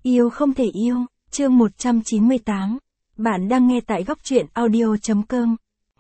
Yêu không thể yêu, chương 198. Bạn đang nghe tại góc truyện audio.com.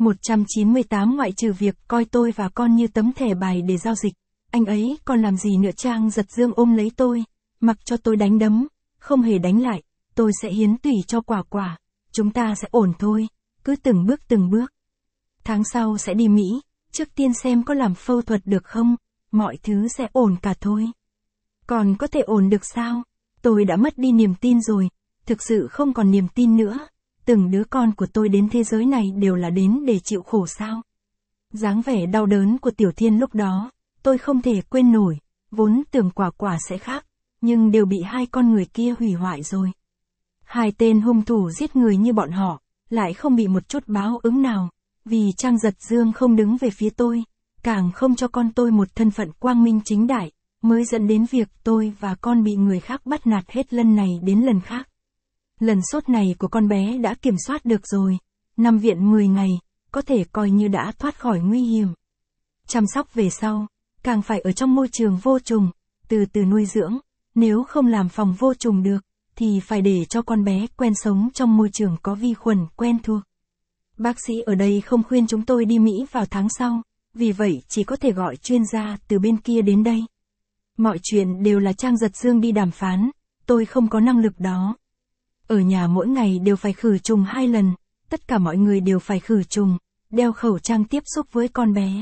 198 Ngoại trừ việc coi tôi và con như tấm thẻ bài để giao dịch, anh ấy còn làm gì nữa? Trang Giật Dương ôm lấy tôi, mặc cho tôi đánh đấm, không hề đánh lại, tôi sẽ hiến tủy cho Quả Quả, chúng ta sẽ ổn thôi, cứ từng bước. Tháng sau sẽ đi Mỹ, trước tiên xem có làm phẫu thuật được không, mọi thứ sẽ ổn cả thôi. Còn có thể ổn được sao? Tôi đã mất đi niềm tin rồi, thực sự không còn niềm tin nữa. Từng đứa con của tôi đến thế giới này đều là đến để chịu khổ sao? Dáng vẻ đau đớn của Tiểu Thiên lúc đó, tôi không thể quên nổi, vốn tưởng Quả Quả sẽ khác, nhưng đều bị hai con người kia hủy hoại rồi. Hai tên hung thủ giết người như bọn họ, lại không bị một chút báo ứng nào, vì Trang Giật Dương không đứng về phía tôi, càng không cho con tôi một thân phận quang minh chính đại, mới dẫn đến việc tôi và con bị người khác bắt nạt hết lần này đến lần khác. Lần sốt này của con bé đã kiểm soát được rồi, nằm viện 10 ngày, có thể coi như đã thoát khỏi nguy hiểm. Chăm sóc về sau, càng phải ở trong môi trường vô trùng, từ từ nuôi dưỡng, nếu không làm phòng vô trùng được, thì phải để cho con bé quen sống trong môi trường có vi khuẩn quen thuộc. Bác sĩ ở đây không khuyên chúng tôi đi Mỹ vào tháng sau, vì vậy chỉ có thể gọi chuyên gia từ bên kia đến đây. Mọi chuyện đều là Trang Giật Dương đi đàm phán, tôi không có năng lực đó. Ở nhà mỗi ngày đều phải khử trùng 2 lần, tất cả mọi người đều phải khử trùng, đeo khẩu trang tiếp xúc với con bé.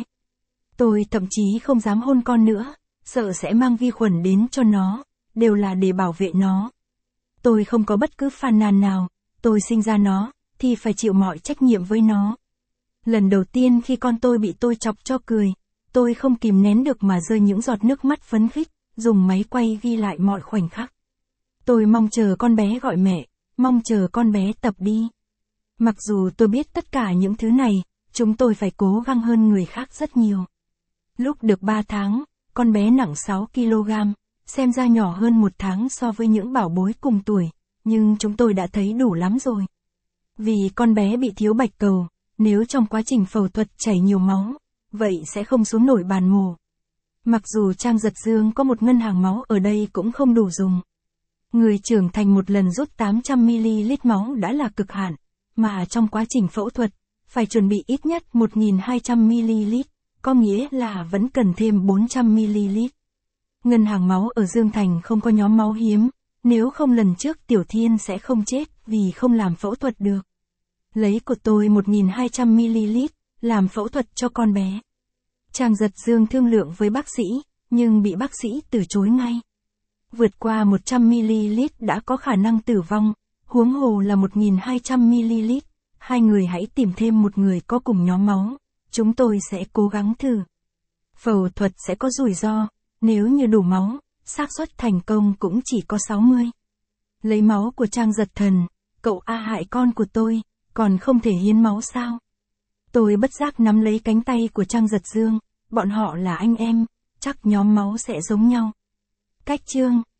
Tôi thậm chí không dám hôn con nữa, sợ sẽ mang vi khuẩn đến cho nó, đều là để bảo vệ nó. Tôi không có bất cứ phàn nàn nào, tôi sinh ra nó, thì phải chịu mọi trách nhiệm với nó. Lần đầu tiên khi con tôi bị tôi chọc cho cười, tôi không kìm nén được mà rơi những giọt nước mắt phấn khích, dùng máy quay ghi lại mọi khoảnh khắc. Tôi mong chờ con bé gọi mẹ, mong chờ con bé tập đi. Mặc dù tôi biết tất cả những thứ này, chúng tôi phải cố gắng hơn người khác rất nhiều. Lúc được 3 tháng, con bé nặng 6 kg, xem ra nhỏ hơn 1 tháng so với những bảo bối cùng tuổi, nhưng chúng tôi đã thấy đủ lắm rồi. Vì con bé bị thiếu bạch cầu, nếu trong quá trình phẫu thuật chảy nhiều máu, vậy sẽ không xuống nổi bàn mổ. Mặc dù Trang Giật Dương có một ngân hàng máu ở đây cũng không đủ dùng. Người trưởng thành một lần rút 800ml máu đã là cực hạn, mà trong quá trình phẫu thuật, phải chuẩn bị ít nhất 1200ml, có nghĩa là vẫn cần thêm 400ml. Ngân hàng máu ở Dương Thành không có nhóm máu hiếm, nếu không lần trước Tiểu Thiên sẽ không chết vì không làm phẫu thuật được. Lấy của tôi 1200ml, làm phẫu thuật cho con bé. Trang Giật Dương thương lượng với bác sĩ, nhưng bị bác sĩ từ chối ngay. Vượt qua 100ml đã có khả năng tử vong, huống hồ là 1200ml, hai người hãy tìm thêm một người có cùng nhóm máu, chúng tôi sẽ cố gắng thử. Phẫu thuật sẽ có rủi ro, nếu như đủ máu, xác suất thành công cũng chỉ có 60. Lấy máu của Trang Giật Thần, cậu hại con của tôi, còn không thể hiến máu sao? Tôi bất giác nắm lấy cánh tay của Trang Giật Dương, bọn họ là anh em, chắc nhóm máu sẽ giống nhau. Cách chương